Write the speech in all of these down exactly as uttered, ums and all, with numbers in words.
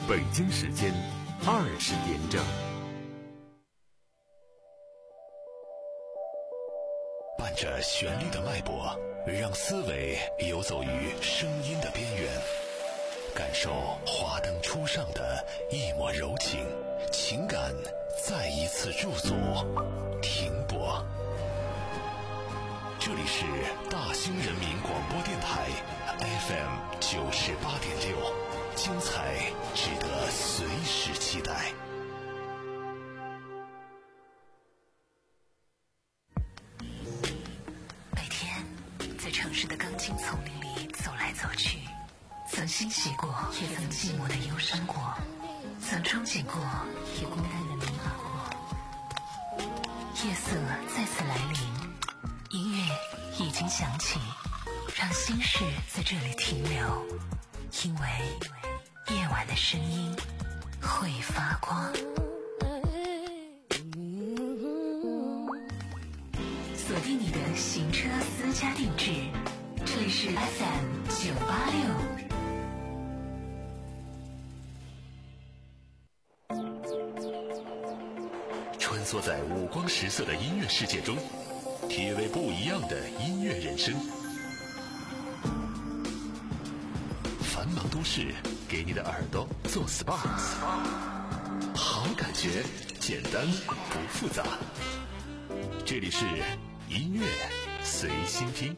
北京时间二十点整。 伴着旋律的脉搏，让思维游走于声音的边缘，感受华灯初上的一抹柔情，情感再一次驻足停泊。这里是大兴人民广播电台 F M 九十八点六，精彩值得随时期待。 每天在城市的钢筋丛林里走来走去，曾欣喜过，也曾寂寞的忧伤过，曾憧憬过，也孤单的迷茫过。夜色再次来临，音乐已经响起，让心事在这里停留，因为夜晚的声音会发光。锁定你的行车私家定制，这里是 F M 九八六。 穿梭在五光十色的音乐世界中，体味不一样的音乐人生。繁忙都市给你的耳朵做 S P A， 好感觉简单不复杂。这里是音乐随心听。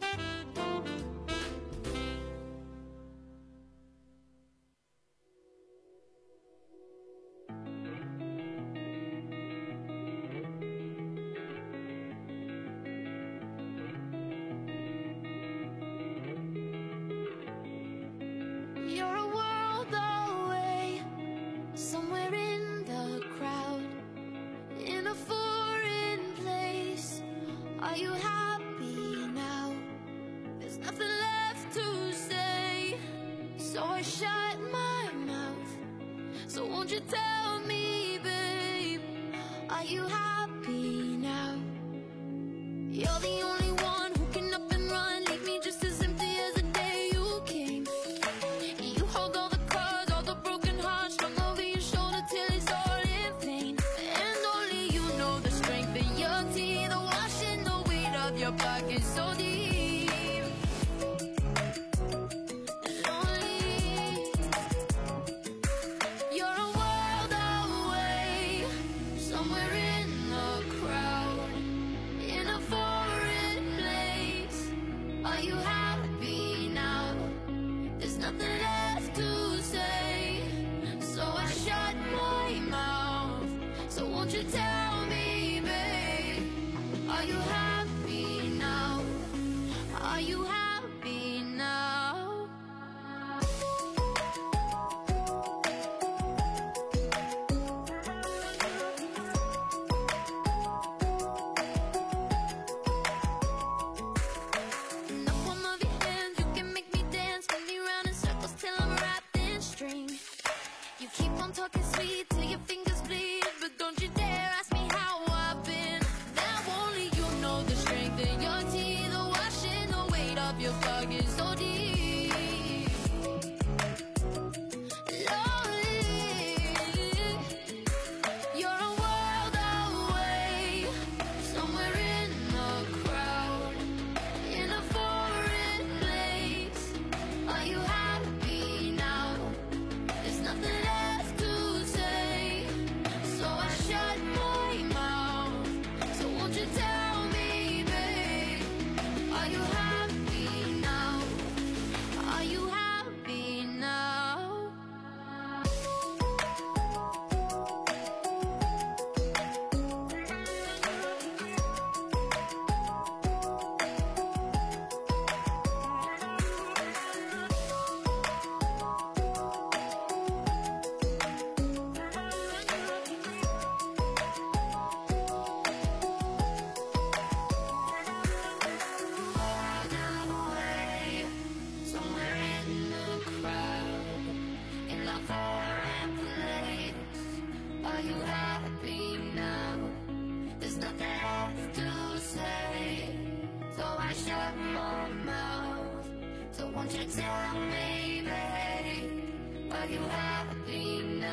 Won't you tell me, babe, are you happy now?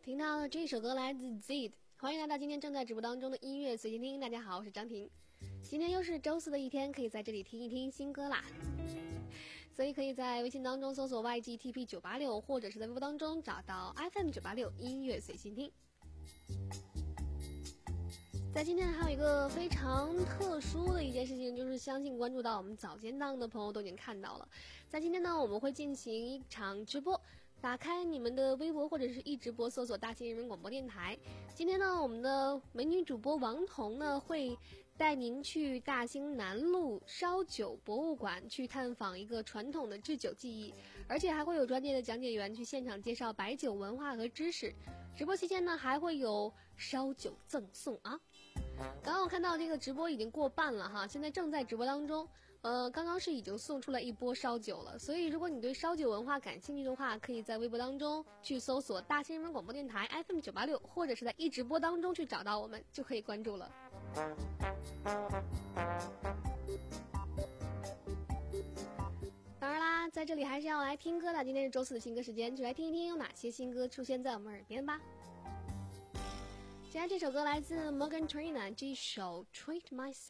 听到的这首歌来自 Zed， 欢迎来到今天正在直播当中的音乐随心听。大家好，我是张婷。今天又是周四的一天，可以在这里听一听新歌啦。所以可以在微信当中搜索 Y G T P 九八六， 或者是在微博当中找到 F M 九八六音乐随心听。在今天还有一个非常特殊的一件事情，就是相信关注到我们早间档的朋友都已经看到了。在今天呢，我们会进行一场直播，打开你们的微博或者是一直播，搜索大兴人民广播电台。今天呢，我们的美女主播王彤呢会带您去大兴南路烧酒博物馆去探访一个传统的制酒技艺，而且还会有专业的讲解员去现场介绍白酒文化和知识。直播期间呢，还会有烧酒赠送啊！刚刚我看到这个直播已经过半了哈，现在正在直播当中。呃，刚刚是已经送出来一波烧酒了，所以如果你对烧酒文化感兴趣的话，可以在微博当中去搜索大兴人民广播电台 F M 九八六， 或者是在一直播当中去找到我们，就可以关注了。当然啦，在这里还是要来听歌的，今天是周四的新歌时间，就来听一听有哪些新歌出现在我们耳边吧。接下来这首歌来自 Morgan Trainer， 这首 Treat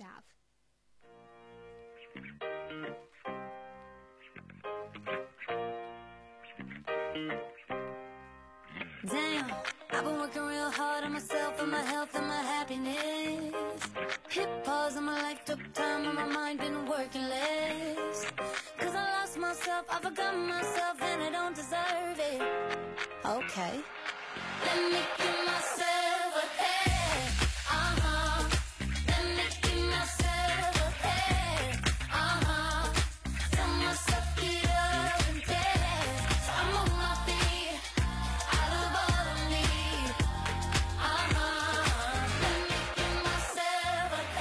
Myself。Damn, I've been working real hard on myself and my health and my happiness. Hit pause on my life, took time and my mind been working less. Cause I lost myself, I forgot myself and I don't deserve it. Okay, let me give myself a hand, uh-huh. Let me give myself a hand, uh-huh. Tell myself get up and dance. So I'm on my feet, out of all of me, uh-huh. Let me give myself a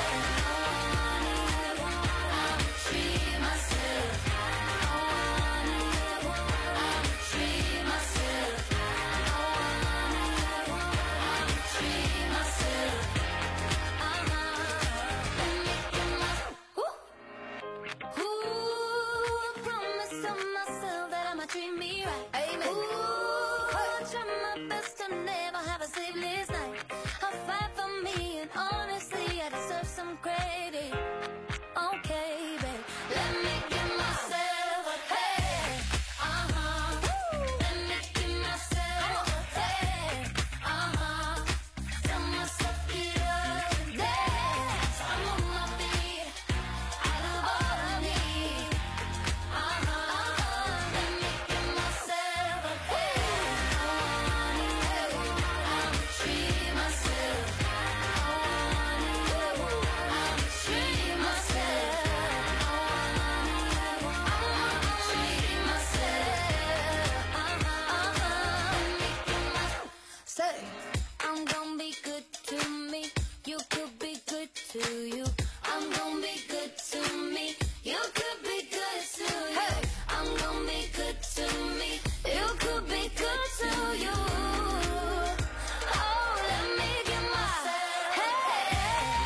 hand, I'll treat myself, I'll treat myself, I'll treat myself, uh-huh. Let me give myself, ooh. Ooh, I promise to myself that I'ma treat me right. Amen. Ooh, I try my best to never have a sleepless night. I'll fight for me and honestly I deserve some credit. Okay, babe, let me give myself a hand, uh-huh. Let me give myself a hand, uh-huh. Tell myself get up and dance. I'm on my feet, out of all of me, uh-huh. Let me give myself a hand, I'll treat myself, I'll treat myself, I'll treat myself, uh-huh. Say, I'm gonna be good to me, you could be good to you. I'm gonna be good to me, you could be good to you. I'm gonna be good to me, you could be good to you. Oh, let me give myself a hand,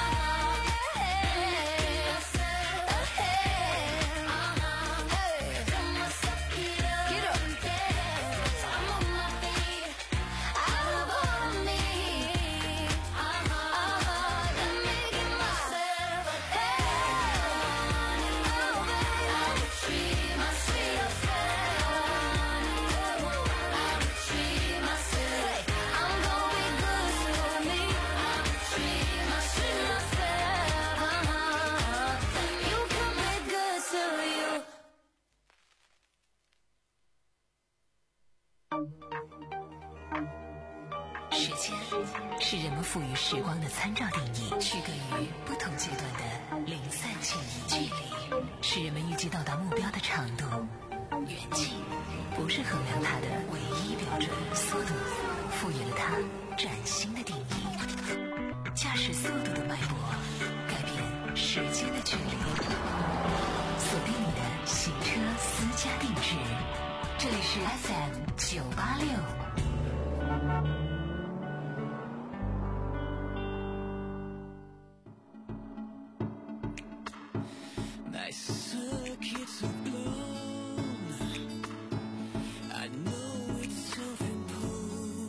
uh-huh. Tell myself get up and dance. I'm on my feet, out of all of me, uh-huh. Let me give myself a hand, I'll treat myself, I'll treat myself. I'm gonna be good to me, I'll treat myself, uh-huh. You can be good to you. 时间是人们赋予时光的参照定义，区隔于不同阶段的零散记忆。距离是人们预计到达目标的长度，远近不是衡量它的唯一标准。速度赋予了它崭新的定义。驾驶速度的脉搏，改变时间的距离。锁定你的行车私家定制，这里是 F M 九八六。 My circuits of blown, I know it's self-imposed.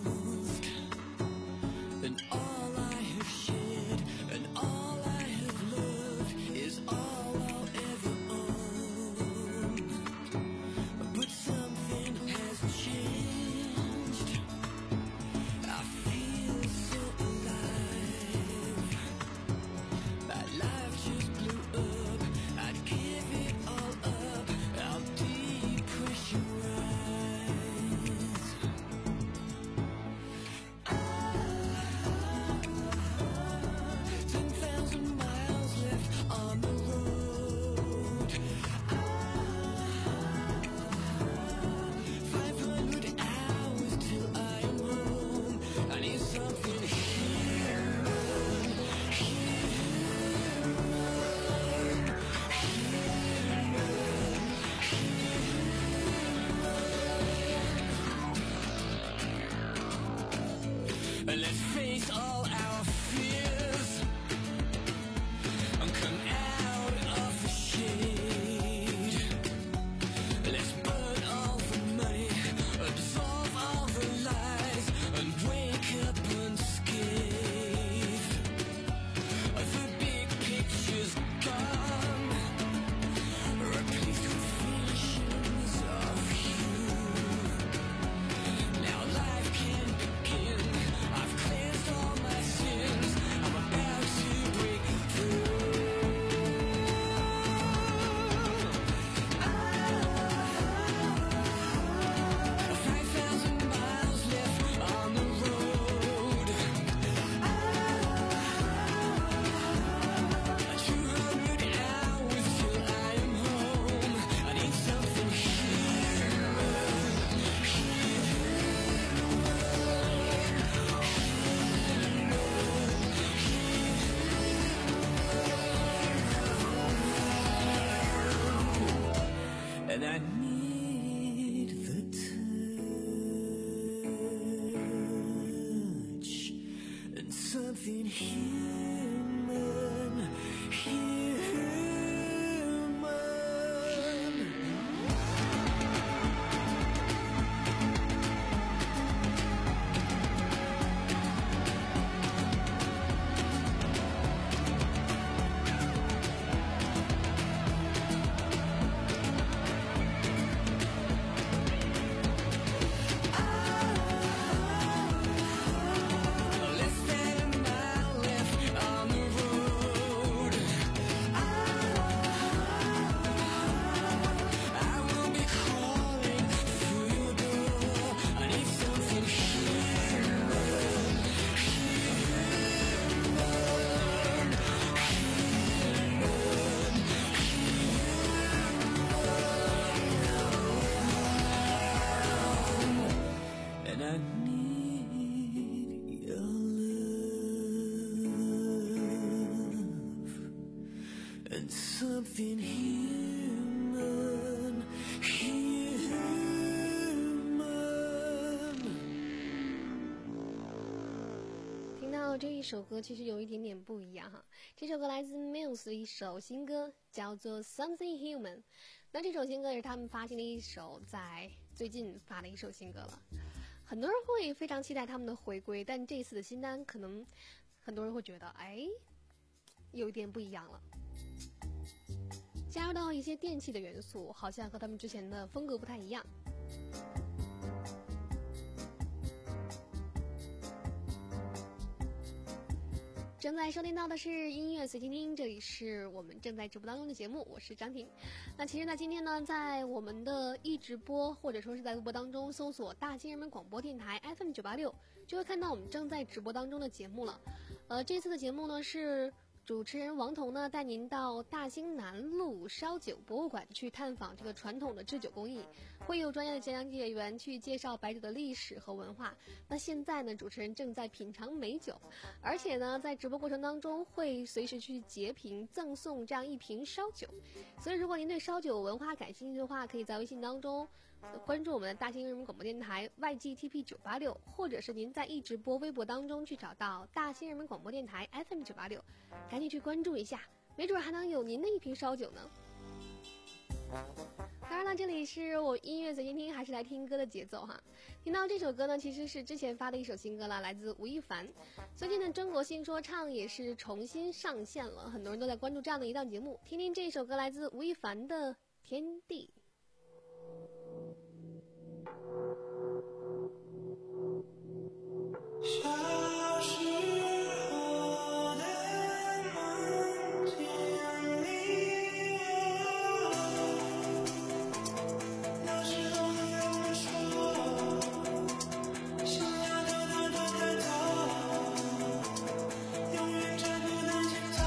human, human。 听到这一首歌，其实有一点点不一样哈。这首歌来自 Muse 的一首新歌，叫做 Something Human。那这首新歌也是他们发行的一首，在最近发的一首新歌了。很多人会非常期待他们的回归，但这次的新单可能很多人会觉得，哎，有一点不一样了。加入到一些电器的元素，好像和他们之前的风格不太一样。正在收听到的是音乐随听听，这里是我们正在直播当中的节目，我是张婷。那其实呢，今天呢，在我们的一直播或者说是在微博当中搜索大新人民广播电台 F M 九八六，就会看到我们正在直播当中的节目了。呃，这次的节目呢是主持人王彤呢带您到大兴南路烧酒博物馆去探访这个传统的制酒工艺，会有专业的讲解员去介绍白酒的历史和文化。那现在呢，主持人正在品尝美酒，而且呢，在直播过程当中会随时去截屏赠送这样一瓶烧酒。所以，如果您对烧酒文化感兴趣的话，可以在微信当中关注我们的大兴人民广播电台 Y G T P 九八六，或者是您在一直播微博当中去找到大兴人民广播电台 F M 九八六，赶紧去关注一下，没准还能有您的一瓶烧酒呢。当然了，这里是我音乐随心听，还是来听歌的节奏哈。听到这首歌呢，其实是之前发的一首新歌了，来自吴亦凡。最近的中国新说唱也是重新上线了，很多人都在关注这样的一档节目。听听这首歌，来自吴亦凡的《天地》。 小时候的梦见你啊，那时候和我说，想要得到的开头，永远找不到尽头。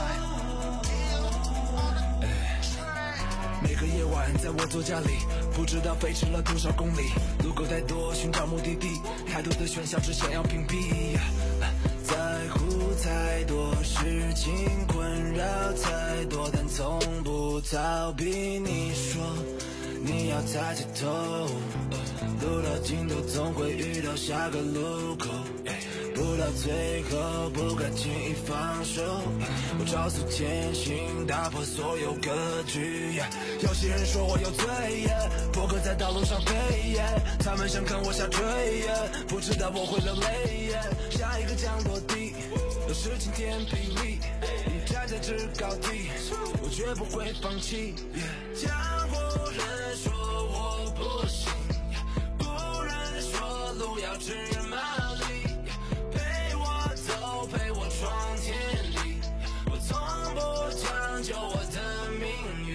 每个夜晚在我座驾里，不知道飞驰了多少公里，路口太多，寻找目的地，太多的选项只想要屏蔽，在乎太多，事情困扰太多，但从不逃避。你说你要抬起头，路到尽头总会遇到下个路口，不到最后不该轻易放手，我照速前行，打破所有格局。有些人说我有罪，破壳在道路上飞，他们想看我下坠，不知道我会流泪。下一个降落地，有事情天霹雳，你站在制高地，我绝不会放弃。江湖人说我不行，古人说路要知马力，陪我走，陪我闯天地，我从不将就我的命运。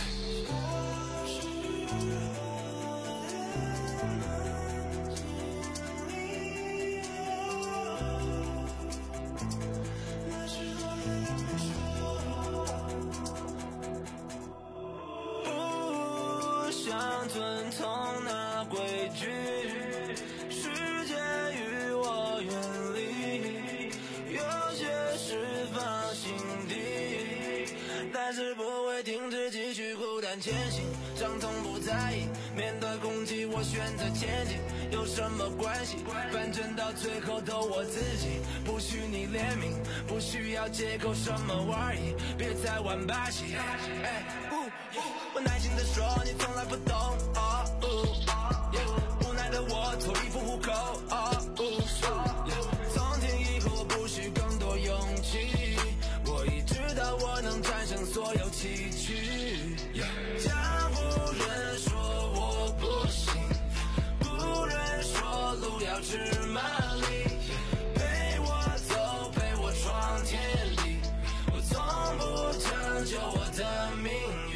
遵从那规矩，世界与我远离，有些事放心底，但是不会停止继续孤单前行，伤痛不在意，面对攻击我选择前进，有什么关系，反正到最后都我自己，不需你怜悯，不需要借口什么玩意，别再玩把戏。哎，不，我耐心地说你从来不懂，哦哦，yeah, 无奈的我脱离不户口，哦哦，yeah, 从今以后我不需更多勇气，我已知道我能战胜所有崎岖。Yeah, 江湖人说我不行，古人说路要知马力，陪我走，陪我闯天地，我从不将就我的命运。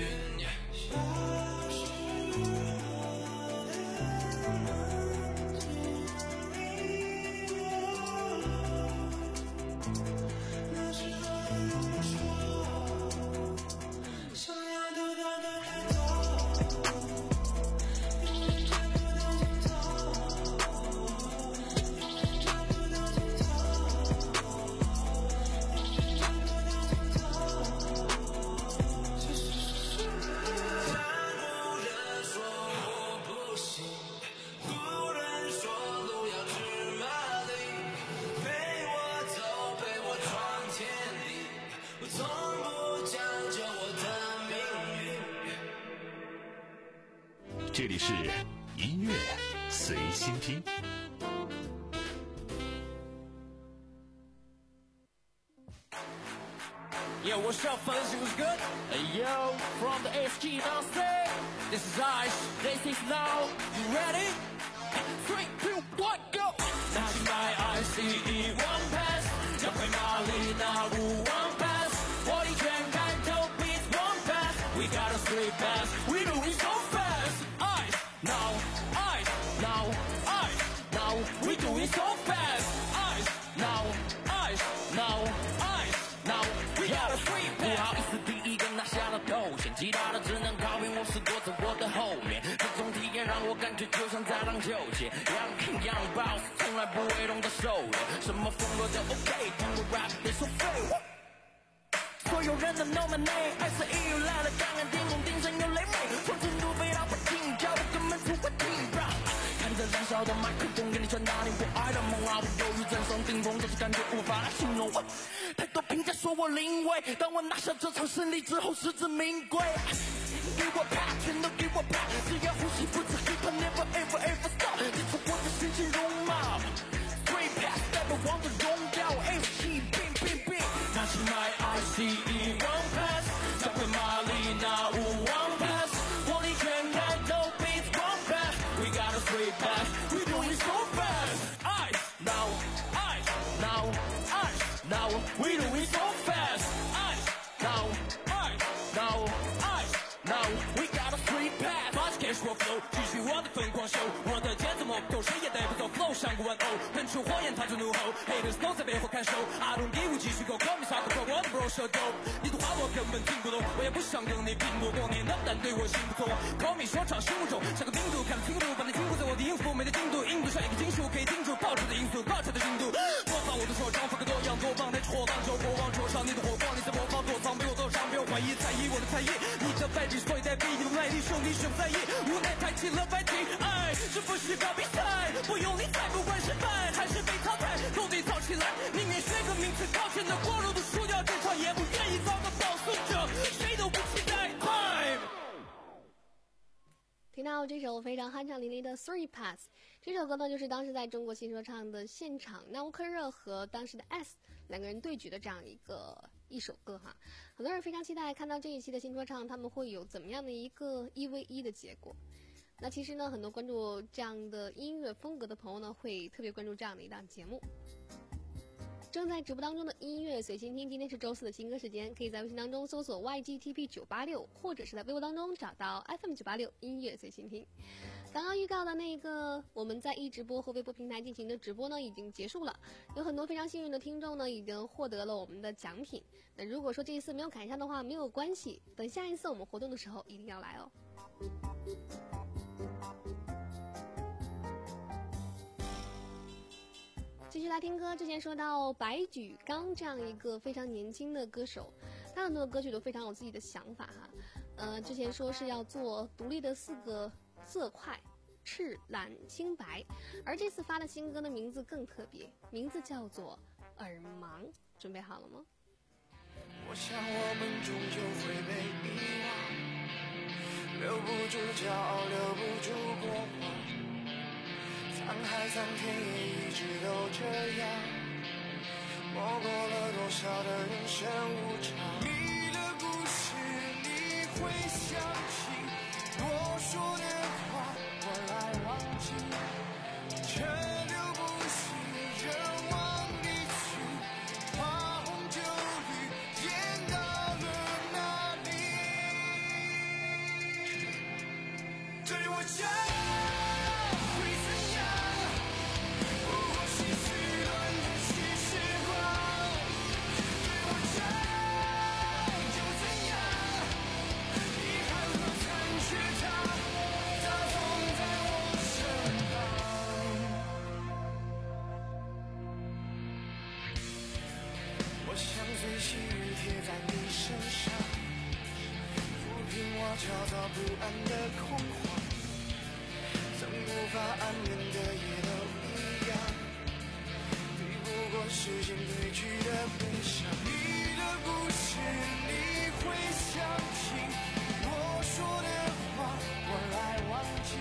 这里是音乐随心听。 Yo, what's up, fellas? It was good? Hey, yo, from the F G downstairs. This is Ice. This is now. You ready? Three, two, one, go. 拿起来 I C E one pass， 交回马里纳五 one pass， 火力全开头 beats one pass。We got a three pass. We do it so fast. Ice now, ice now, ice now. We do it so fast. Ice now, ice now, ice now. We got a three pass. 不好意思，第一个拿下了头衔，其他的只能靠运，我是躲在我的后面。这种体验让我感觉就像在荡秋千。Young King Young Boss， 从来不会懂得收敛，什么风格都 OK， 听我 rap 别说废话。所有人都 know my name， I C E 又来了，刚刚天空顶上有雷鸣，从成都飞到北京，叫我根本出不停。看着燃烧的麦克风，给你传达你我爱的梦啊！我犹豫站上顶峰，这种感觉无法来形容。太多评价说我临危，当我拿下这场胜利之后，实至名归。给我啪，全都给我啪！只要呼吸不止 hip hop never ever ever stop， 这是我的心情容貌。Three pass 代表王者荣耀 ，F G bing bing bing， 拿起麦 I C E one pass， 交回马里纳五 one pass， 火力全开头 beats one pass。We got a three pass, we doing so fast. Ice now, ice now, ice now. We doing so fast. Ice now, ice now, ice now. We got a three pass. 把起 cash 我 flow， 继续我的疯狂秀，我的节奏莫不透，谁也带不走 flow 上过玩偶，喷出火焰他就怒吼 ，haters 都在背后看守。I don't give 继续 go call me 啥个 pro， 我的 bro 舌头，你的话我根本听不懂，我也不想跟你拼搏过年的，但对我心不错。call me 说唱心目中像个病毒，看得清楚，把你禁锢在我的音符，没得进度，印度像一个金属，可以听出爆炸的因素，爆炸的进度。播放我的说唱，风格多样，多棒，太戳荡就播放，戳上你的火光，你在模仿躲藏，被我躲上，不用怀疑，在意我的才艺，你的败笔所以在逼你的卖力，兄弟选不在意，无奈抬起了白旗，哎，这不是搞比赛，不用理睬，不管失败还是被淘汰，都得造起来，宁愿学个名次靠前的光荣的输掉这场，也不愿意当个保送者，谁都不期待。Time。 听到这首非常酣畅淋漓的 Three Pass， 这首歌呢就是当时在中国新说唱的现场，纳乌克热和当时的 S 两个人对决的这样一个一首歌哈。很多人非常期待看到这一期的新说唱他们会有怎么样的一个一 v 一的结果。那其实呢，很多关注这样的音乐风格的朋友呢，会特别关注这样的一档节目。正在直播当中的音乐随心听，今天是周四的新歌时间，可以在微信当中搜索 Y G T P 九八六， 或者是在微博当中找到 F M 九八六音乐随心听。刚刚预告的那个我们在一直播和微博平台进行的直播呢已经结束了，有很多非常幸运的听众呢已经获得了我们的奖品。那如果说这一次没有赶上的话没有关系，等下一次我们活动的时候一定要来哦。继续来听歌，之前说到白举纲这样一个非常年轻的歌手，他很多的歌曲都非常有自己的想法哈。呃，之前说是要做独立的四个色块，赤蓝青白，而这次发的新歌的名字更特别，名字叫做耳盲。准备好了吗？ 我想我们终究会被遗忘，留不住骄傲，留不住过往，沧海桑田也一直都这样，摸过了多少的人生无常。你的故事你会相信，我说的话我来忘记，这留不起人往里去，花红酒绿演到了哪里？对我讲随细雨贴在你身上，抚平我焦躁不安的恐慌，曾无法安眠的夜都一样，抵不过时间对句的悲伤。你的故事你会相信，我说的话我来忘记，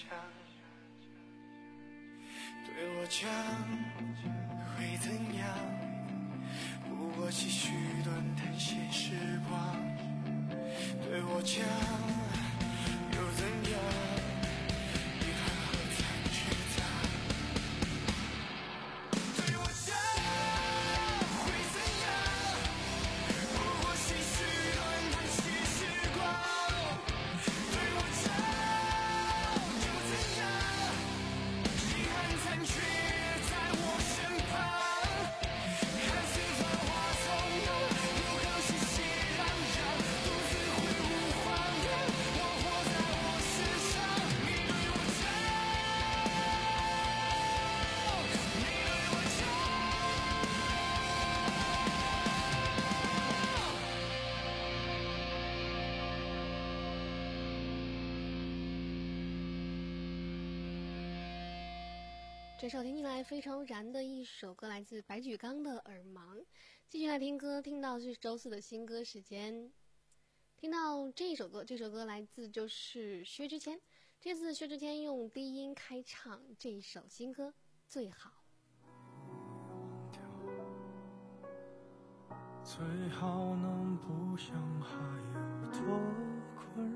对我讲会怎样？不过继续短暂些时光。对我讲又怎样？遗憾和残缺的。对我讲会怎样？不过继续短暂些时光。对我讲又怎样？遗憾残缺在我身旁。看似繁华从容，不靠熙熙攘攘，独自挥舞荒凉。我活在我世上，你对我讲，你对我讲。 这首听起来非常燃的一首歌，来自白举纲的《耳盲》。继续来听歌，听到是周四的新歌时间。听到这一首歌，这首歌来自就是薛之谦。这次薛之谦用低音开唱这一首新歌《最好》。 最好能不想还有多困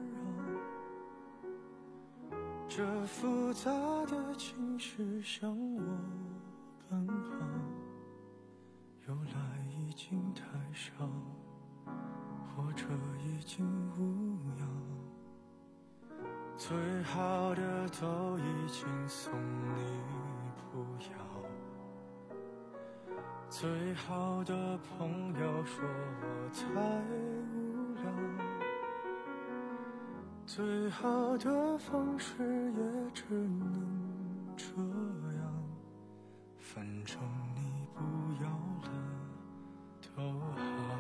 扰，这复杂的情绪向我奔跑，由来已经太少，或者已经无恙，最好的都已经送你不要，最好的朋友说我太无聊，最好的方式也只能这样，反正你不要了都好。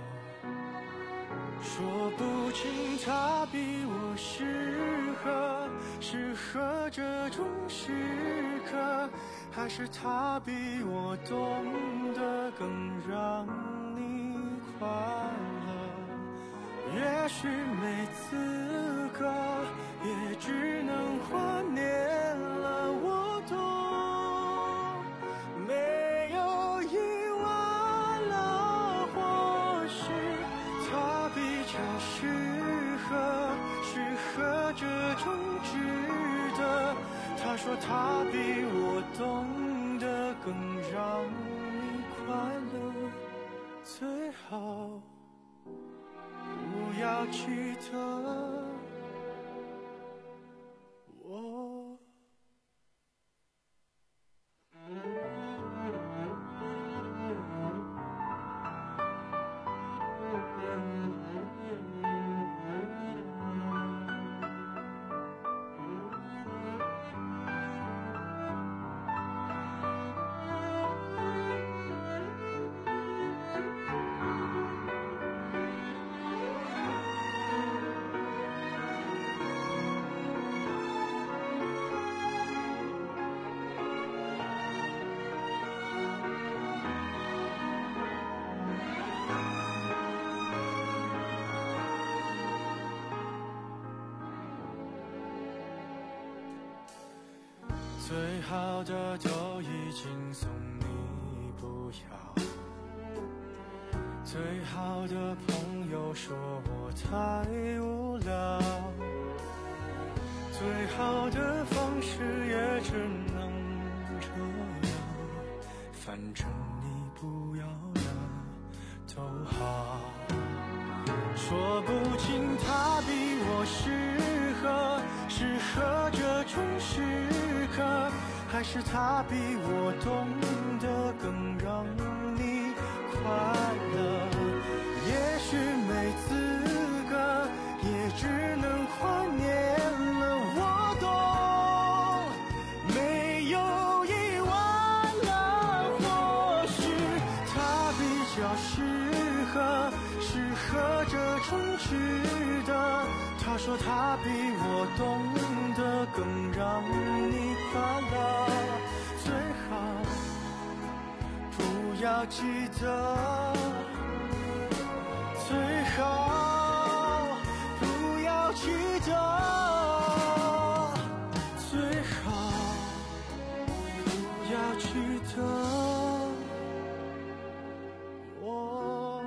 说不清他比我适合，适合这种时刻，还是他比我懂得更让你快乐。也许没资格，也只能怀念了。我懂，没有意外了，或许他比较适合，适合这种值得。他说他比我懂得更让你快乐，最好不要记得我。最好的都已经送你不要，最好的朋友说我太无聊，最好的方式也只能这样，反正你不要了都好。说不清他比我适合，适合这种时刻，还是他比我懂得更让你快乐。也许没资格，也只能怀念了。我懂，没有意外了，或许他比较适合，适合这种值得。他说他比我懂得更让你快乐，最好不要记得，最好不要记得，最少要记得我。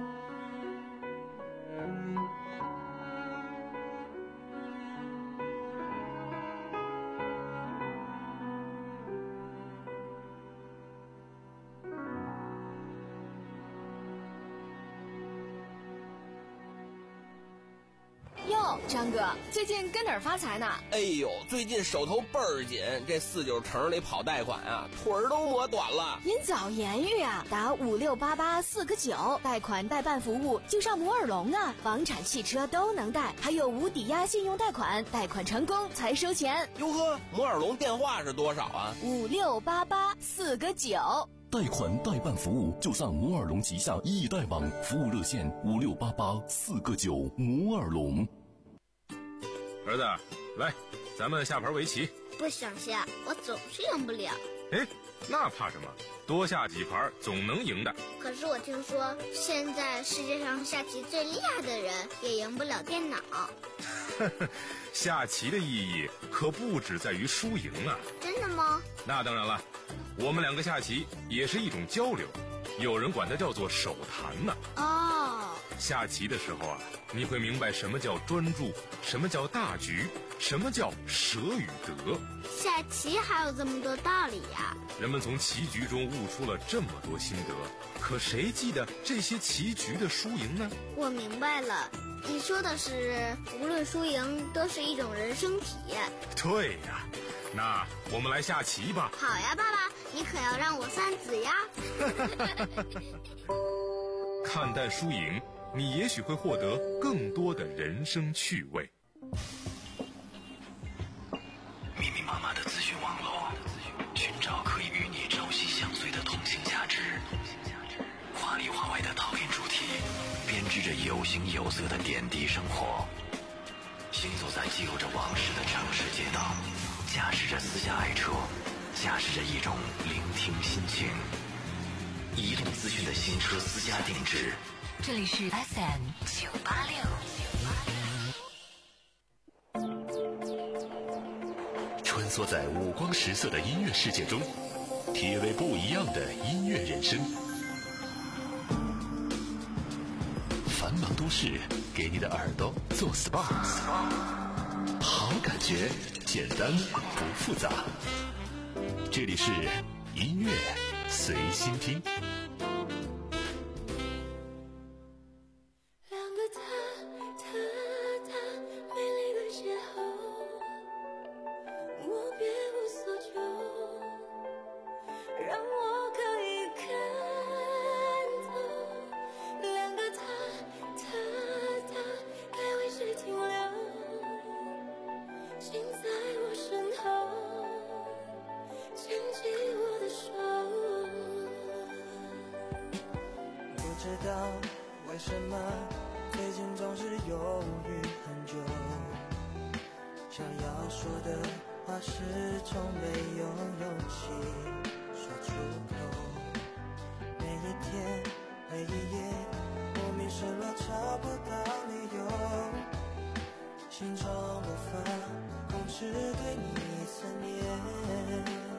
哟，张哥，最近跟哪儿发财呢？ 哎呦，最近手头倍儿紧，这四九城里跑贷款啊，腿儿都磨短了。 您早言语啊，打五六八八四个九，贷款代办服务就上摩尔龙啊，房产、汽车都能贷，还有无抵押信用贷款，贷款成功才收钱。 哟呵，摩尔龙电话是多少啊？ 五六八八四个九。 贷款代办服务就上摩尔龙旗下易贷网，服务热线五六八八四个九。摩尔龙。 儿子，来，咱们下盘围棋。 不想下，我总是赢不了。 哎，那怕什么？多下几盘总能赢的。 可是我听说，现在世界上下棋最厉害的人也赢不了电脑。 下棋的意义可不只在于输赢啊！ 真的吗？ 那当然了，我们两个下棋也是一种交流，有人管它叫做手谈呢。 哦， 下棋的时候啊，你会明白什么叫专注，什么叫大局，什么叫舍与得。 下棋还有这么多道理呀！ 人们从棋局中悟出了这么多心得，可谁记得这些棋局的输赢呢？ 我明白了，你说的是无论输赢都是一种人生体验。 对呀，那我们来下棋吧。 好呀，爸爸，你可要让我算子呀。 看淡输赢，你也许会获得更多的人生趣味。 密密麻麻的资讯网络，寻找可以与你朝夕相随的同性价值。华里华外的讨厌主题，编织着有形有色的点滴生活。行走在记录着往事的城市街道，驾驶着私家爱车，驾驶着一种聆听心情。移动资讯的新车私家定制。 这里是 F M 九八六。 穿梭在五光十色的音乐世界中，体味不一样的音乐人生。繁忙都市给你的耳朵做 S P A， 好感觉，简单不复杂。这里是音乐随心听。 为什么最近总是犹豫很久，想要说的话始终没有勇气说出口。每一天每一夜莫名失落，找不到理由，心中无法控制对你思念，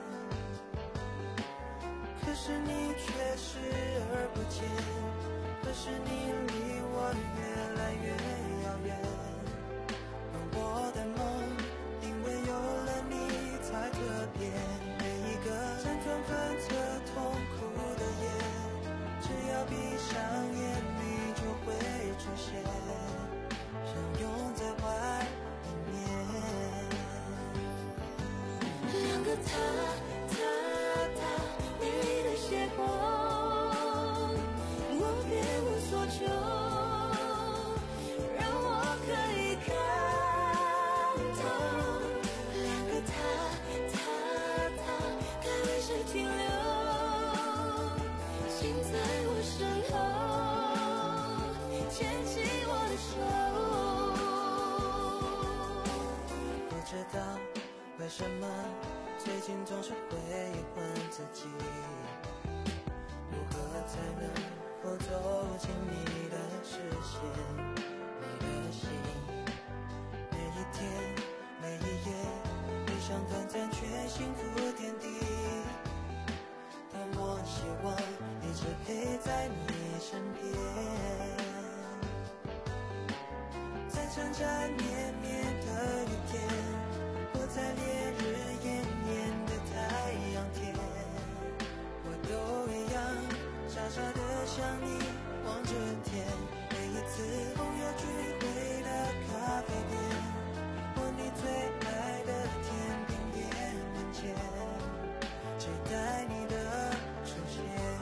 可是你却视而不见，可是你离我越来越遥远，而我的梦因为有了你才特别，每一个辗转反侧痛苦的夜，只要闭上眼你就会出现，相拥在怀里面。两个他他他美丽的血光，为什么最近总是会问自己，如何才能够走进你的视线，你的心，每一天每一夜你想短暂却幸福点滴，但我希望一直陪在你身边，在缠缠绵绵的一天，我在烈日炎炎的太阳天，我都一样傻傻的想你望着天，每一次朋友聚会的咖啡店，或你最爱的甜品店门前，期待你的出现。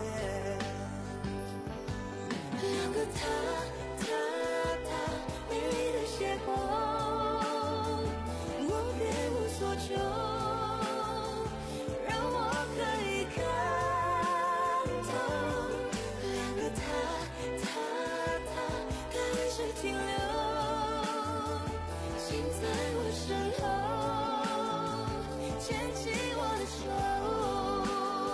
两个他他他美丽的邂逅，我别无所求，让我可以看透。两个他他他该为谁停留，心在我身后，牵起我的手。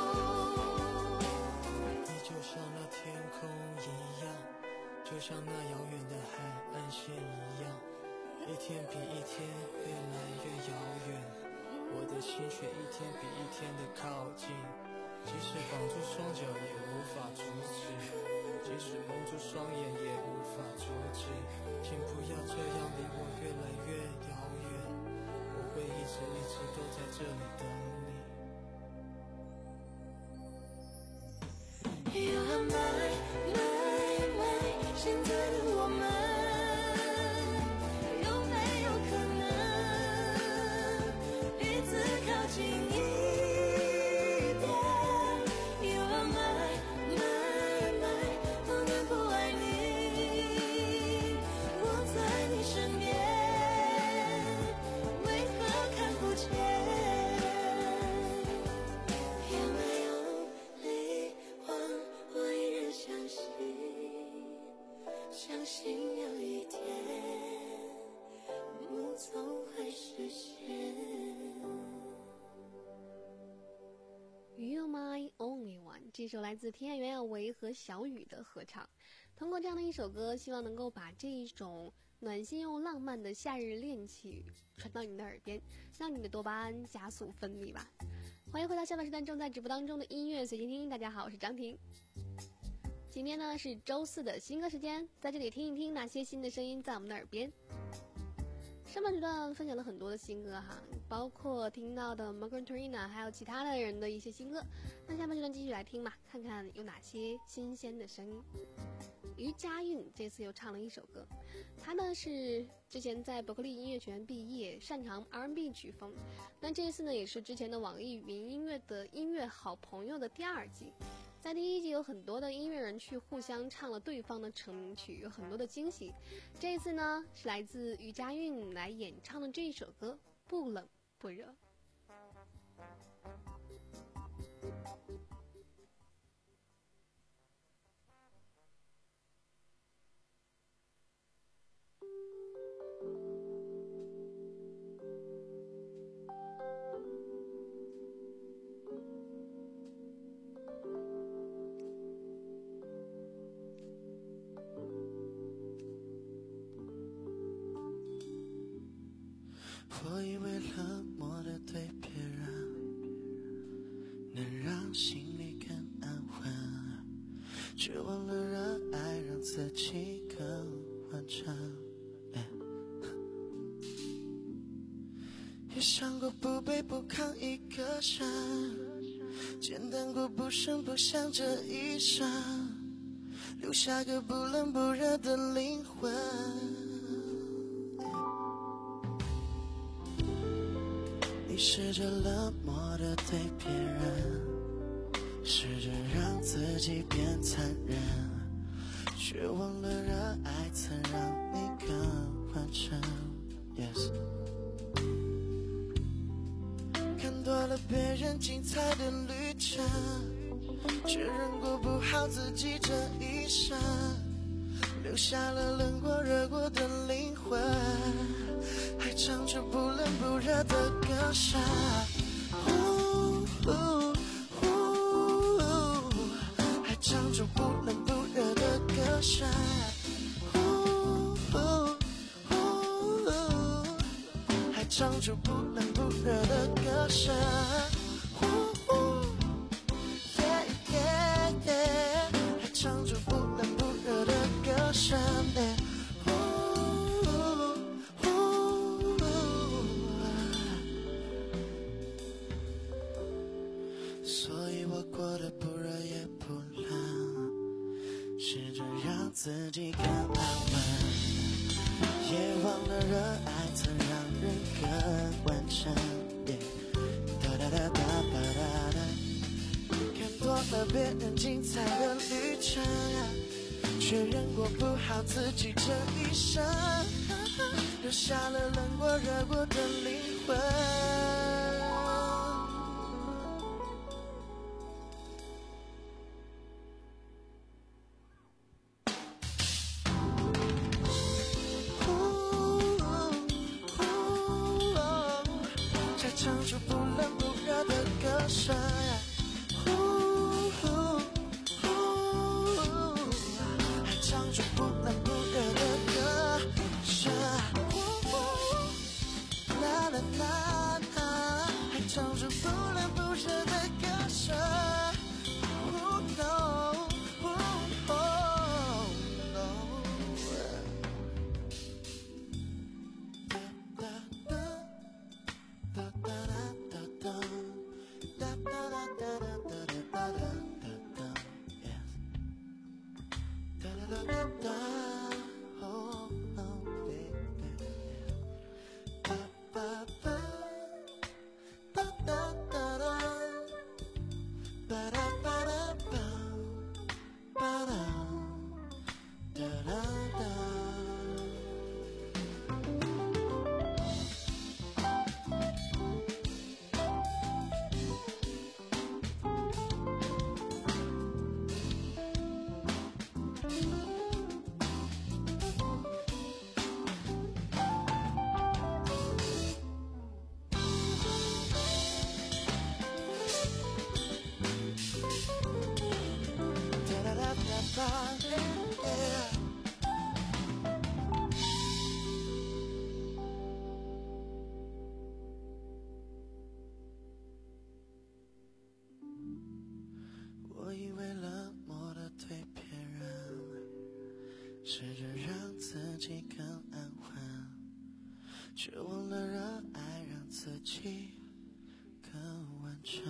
你就像那天空一样，就像那遥远的海岸线一样，一天比一天越来越遥远，我的心却一天比一天的靠近，即使绑住双脚也无法阻止，即使蒙住双眼也无法阻止，请不要这样离我越来越遥远，我会一直一直都在这里等你。You are my, my, my 现在的我们有没有可能彼此靠近一点？ You are my, my, my 不能不爱你，我在你身边，为何看不见？ You're my only one 我依然相信，相信有一天梦总会实现。 You My Only One 这首来自田园袁惟和小雨的合唱，通过这样的一首歌，希望能够把这一种暖心又浪漫的夏日恋曲传到你的耳边，让你的多巴胺加速分泌吧。欢迎回到下半时段正在直播当中的音乐随心听，大家好，我是张婷。今天呢是周四的新歌时间，在这里听一听那些新的声音在我们的耳边。上半时段分享了很多的新歌哈，包括听到的 Morgan Trina 还有其他的人的一些新歌。那下半时段继续来听吧，看看有哪些新鲜的声音。于佳韵这次又唱了一首歌，她呢是之前在伯克利音乐学院毕业，擅长 R and B 曲风。那这一次呢也是之前的网易云音乐的音乐好朋友的第二季。在第一季有很多的音乐人去互相唱了对方的成名曲，有很多的惊喜。这一次呢是来自于佳韵来演唱的这一首歌《不冷不热》。 我以为冷漠的对别人能让心里更安稳，却忘了热爱让自己更完整。也想过不卑不亢一个人，简单过不声不响这一生，留下个不冷不热的灵魂。你试着冷漠的对别人，试着让自己变残忍，却忘了热爱曾让你更完整。 Yes， 看多了别人精彩的旅程，却认过不好自己这一生，留下了冷过热过的灵魂，还唱着不冷不热的歌声。呼呼呼，还唱着不冷不热的歌声。呼呼呼，还唱唱出不冷不热的歌声。唱出不冷不热的歌声，所以我过得不热也不冷，试着让自己更安稳，也忘了热爱曾让人更完整。哒哒哒哒哒哒哒。看多了别人精彩的旅程，确认过不好自己这一生，留下了冷过热过的灵魂。再唱出不冷不热的歌声，唱出不冷不热的歌声，啦啦啦啦，还唱出不冷不热的歌声。Oh no, oh no. 哒哒哒哒哒哒哒哒哒哒哒哒哒哒哒。Da da da da da, oh oh baby, ba ba ba, ba da da da, ba da ba da ba, ba da, da da da.我以为冷漠的对别人，试着让自己更安稳，却忘了热爱让自己更完整。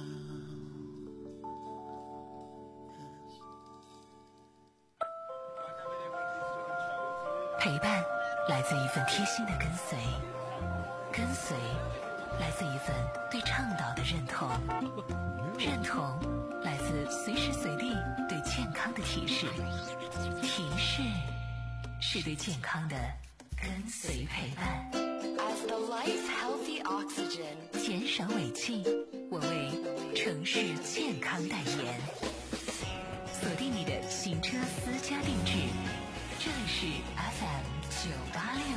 陪伴来自一份贴心的跟随，跟随来自一份对倡导的认同，认同来自随时随地对健康的提示，提示是对健康的跟随陪伴。 As the life's healthy oxygen， 减少尾气，我为城市健康代言。锁定你的行车私家定制，这里是 F M 九八六。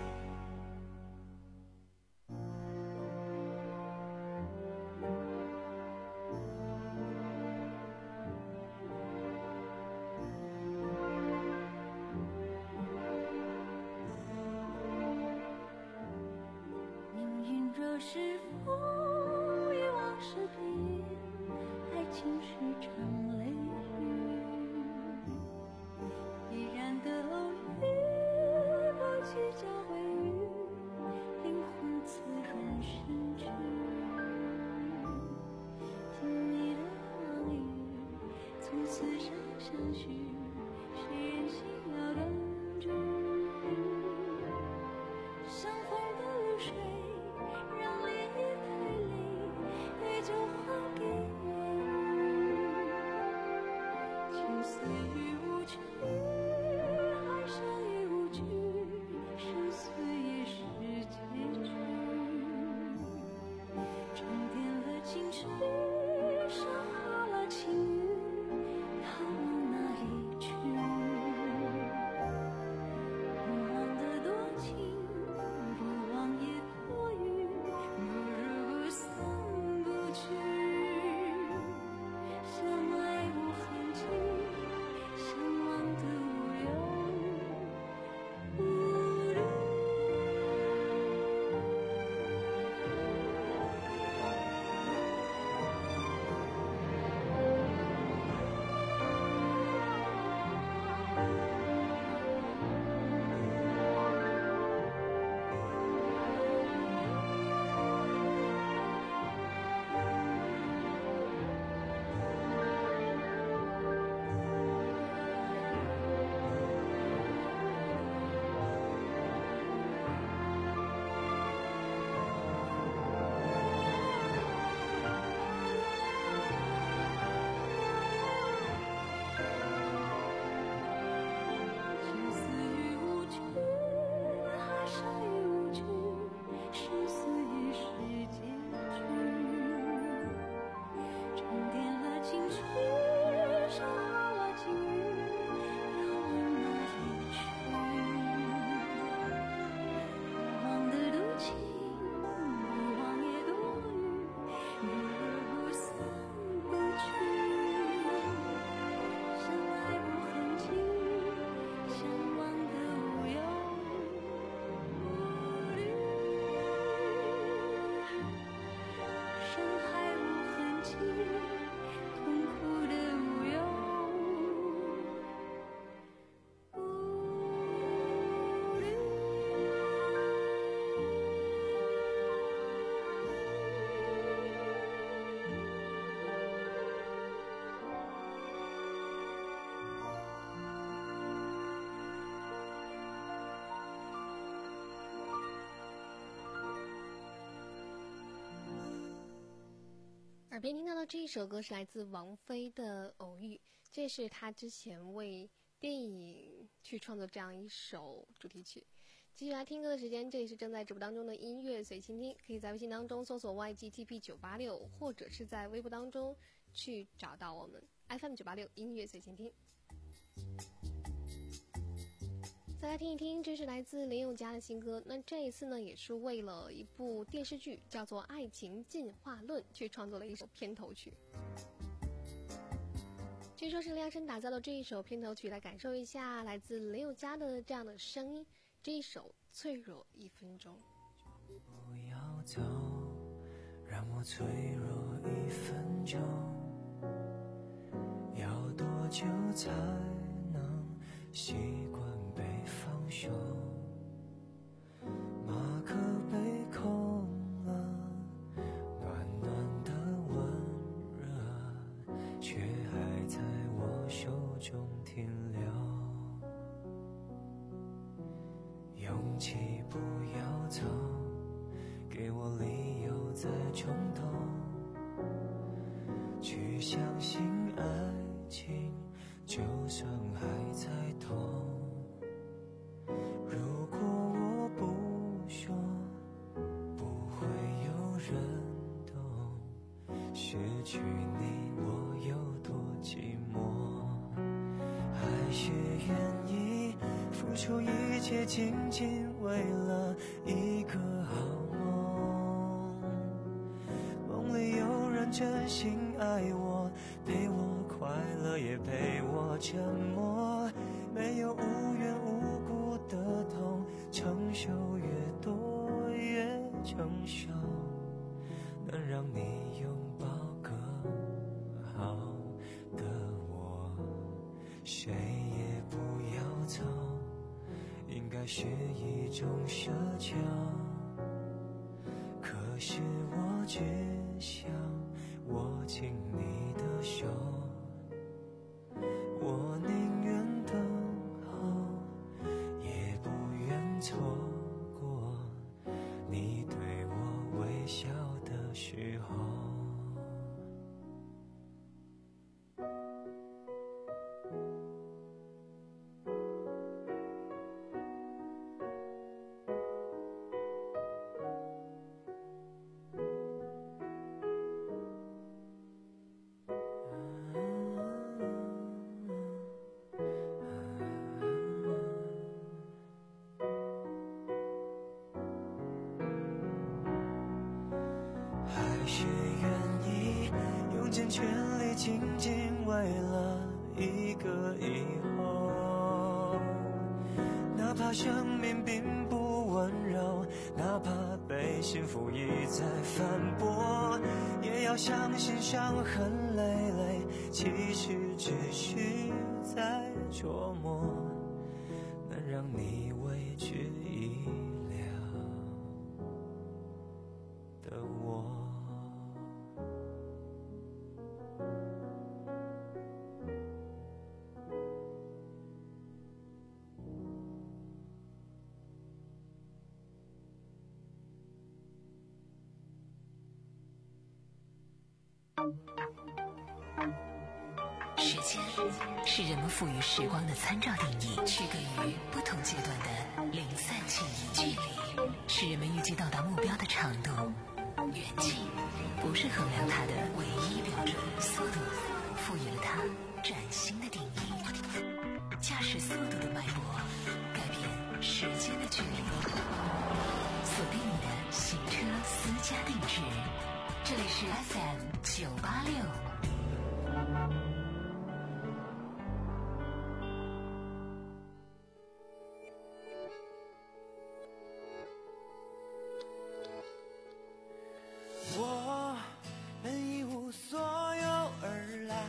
若是风与往事变，爱情是场雷雨，依然的偶遇，不计较回忆，灵魂自然深去。听你的往语，从此生相许，谁人心要断句？相逢的流水。 让涟漪太累，也就还给你。情丝已无趣，哀伤已无惧，生死也是结局。沉淀了情绪，伤好了情欲，要往哪里？ 耳边听到的这一首歌是来自王菲的《偶遇》，这是她之前为电影去创作这样一首主题曲。继续来听歌的时间，这里是正在直播当中的音乐随倾听，可以在微信当中搜索 Y G T P 九八六，或者是在微博当中去找到我们 F M 九八六音乐随倾听。再来听一听，这是来自林宥嘉的新歌。那这一次呢，也是为了一部电视剧叫做《爱情进化论》去创作了一首片头曲。据说是量身打造的这一首片头曲，来感受一下来自林宥嘉的这样的声音。这一首《脆弱一分钟》。 不要走，让我脆弱一分钟。要多久才能习惯被放手？马克杯空了，暖暖的温热，却还在我手中停留。勇气不要走，给我理由再冲动，去相信爱情，就算还在痛。如果我不说，不会有人懂，失去你我有多寂寞。还是愿意付出一切，仅仅为了一个好梦。梦里有人真心爱我，陪我快乐也陪我沉默，没有无缘无故的痛，承受越多越成熟，能让你拥抱更好的我。谁也不要走，应该是一种奢求，可是我只想握紧你的手，我宁愿等候，也不愿错过你对我微笑的时候。还是愿意用尽全力，仅仅为了一个以后。哪怕生命并不温柔，哪怕被幸福一再反驳，也要相信伤痕累累，其实只是在琢磨，能让你为之一了的我。 时间是人们赋予时光的参照定义，区隔于不同阶段的零散记忆。距离是人们预计到达目标的长度，远近不是衡量它的唯一标准。速度赋予了它崭新的定义，驾驶速度的脉搏改变时间的距离。锁定你的行车私家定制，这里是 F M 九八六。 我本一无所有而来，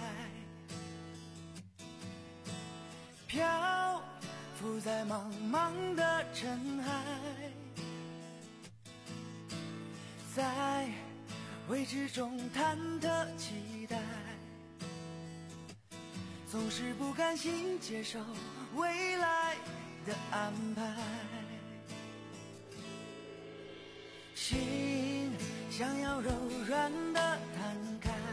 漂浮在茫茫的尘海，在未知中忐忑期待，总是不甘心接受未来的安排。心想要柔软的摊开，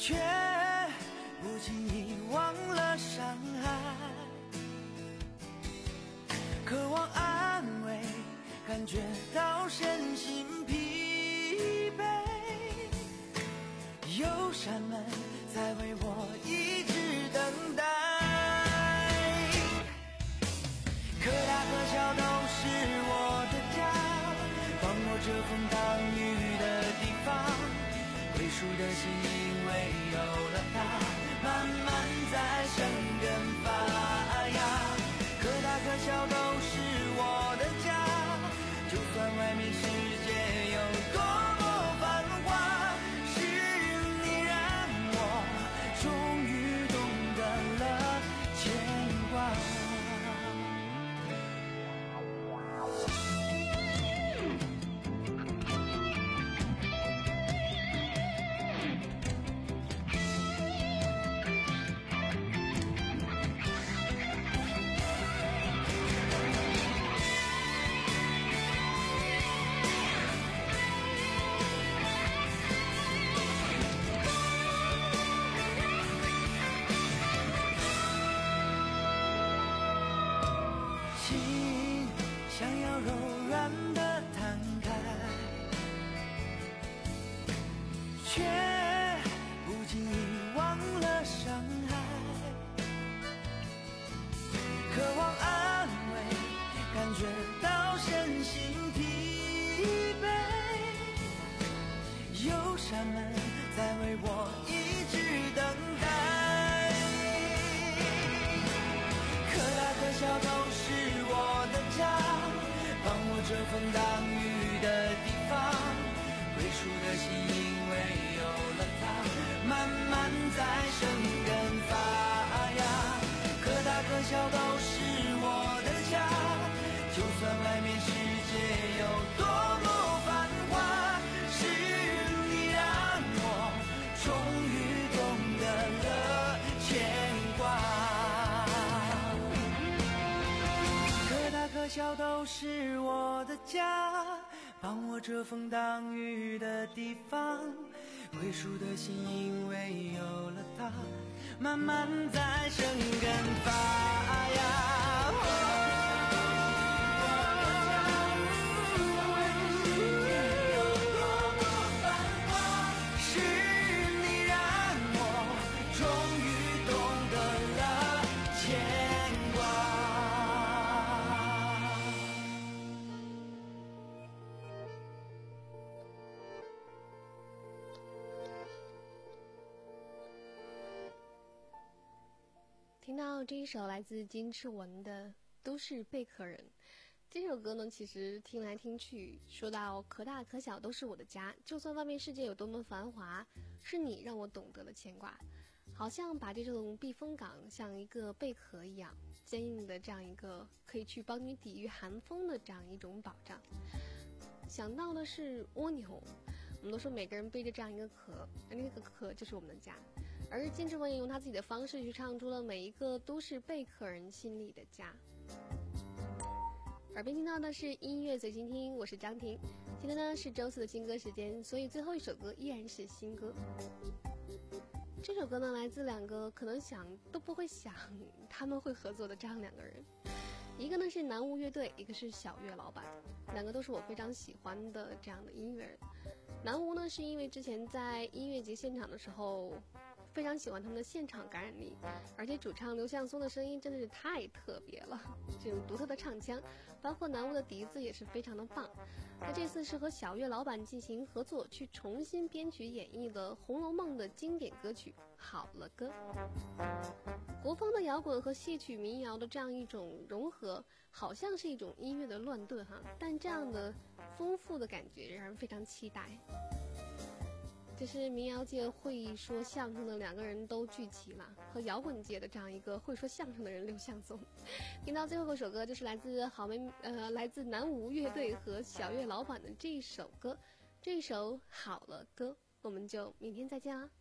却不经意忘了伤害，渴望安慰，感觉到身心疲惫，有扇门在为我一直等待，可大可小都是我的家，放我遮风挡雨的地方，归属的心因为有了它，慢慢在生根发芽，可大可小都是我的家，就算外面世界有多么繁华，是你让我终于懂得了牵挂。扇门在为我一直等待，可大可小都是我的家，帮我遮风挡雨的地方，归属的心因为有了它，慢慢在生根发芽，可大可小都是我的家，就算外面世界有多么繁华，是终于懂得了牵挂，可大可小都是我的家，帮我遮风挡雨的地方，归属的心因为有了它，慢慢在生根发芽。 听到这一首来自金志文的《都是贝壳人》，这首歌呢，其实听来听去，说到可大可小都是我的家，就算外面世界有多么繁华，是你让我懂得了牵挂，好像把这种避风港像一个贝壳一样坚硬的这样一个可以去帮你抵御寒风的这样一种保障。想到的是蜗牛，我们都说每个人背着这样一个壳，而那个壳就是我们的家。而金志文也用他自己的方式去唱出了每一个都是贝壳人心里的家。耳边听到的是音乐随心听，我是张婷。今天呢是周四的新歌时间，所以最后一首歌依然是新歌。这首歌呢来自两个可能想都不会想他们会合作的这样两个人，一个呢是南无乐队，一个是小岳老板，两个都是我非常喜欢的这样的音乐人。南无呢是因为之前在音乐节现场的时候非常喜欢他们的现场感染力，而且主唱刘向松的声音真的是太特别了，这种独特的唱腔，包括南无的笛子也是非常的棒。那这次是和小岳老板进行合作，去重新编曲演绎了《红楼梦》的经典歌曲《好了歌》。国风的摇滚和戏曲民谣的这样一种融合，好像是一种音乐的乱炖哈，但这样的丰富的感觉让人非常期待。这是民谣界会说相声的两个人都聚齐了，和摇滚界的这样一个会说相声的人刘向松。听到最后一首歌，就是来自好妹呃来自南无乐队和小岳老板的这一首歌，这一首好了歌，我们就明天再见啦。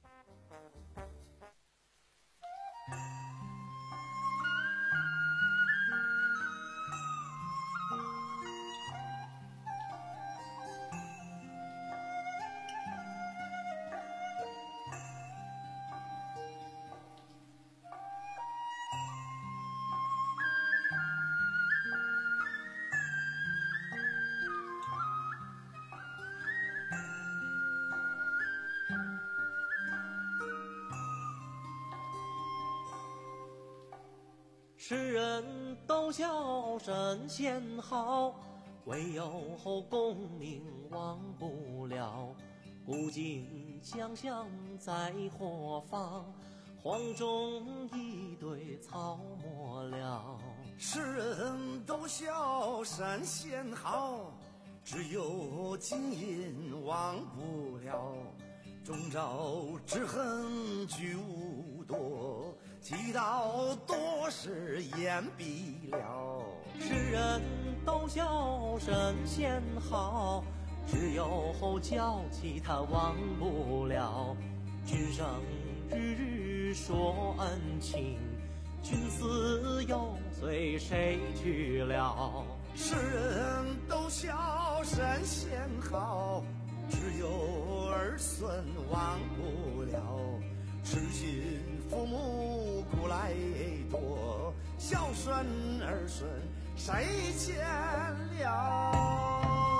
世人都笑神仙好，唯有功名忘不了。古今将相在何方？黄中一堆草没了。 世人都笑神仙好，只有金银忘不了。终朝之恨聚无多，祈祷多时言毕了。 世人都笑神仙好，只有娇妻他忘不了。君生日日说恩情，君死又随谁去了？ 世人都笑神仙好，只有儿孙忘不了。痴心父母苦来多，孝顺儿孙谁见了？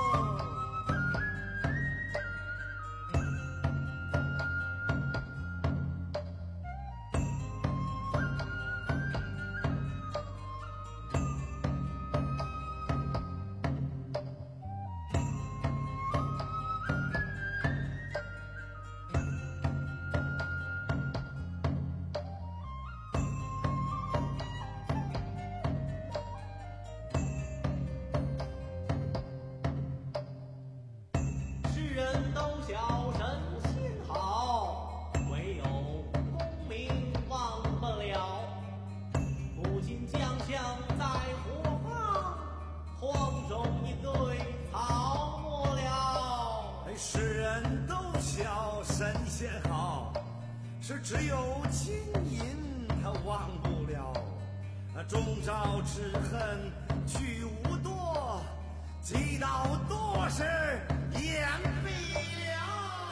是只有金银他忘不了，终朝之恨聚无多，祈祷多时言毕了。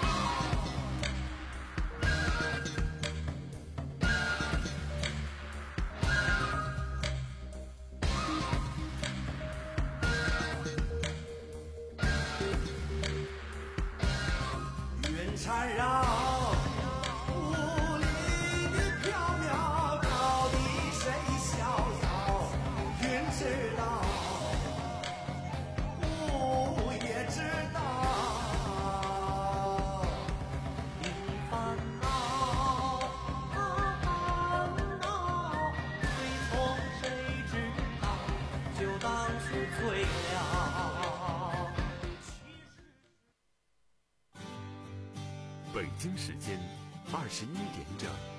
云缠绕北京时间二十一点整。